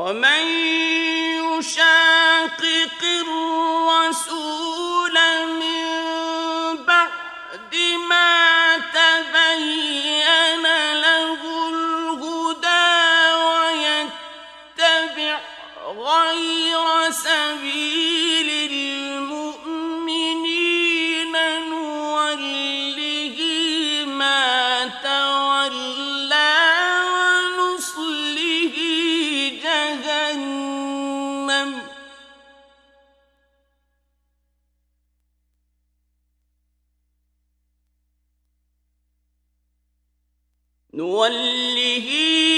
ومن يشاقق الرسول من بعد ما تبين له الهدى ويتبع غير سبيل المؤمنين نوله ما تولى ونصله جهنم نوله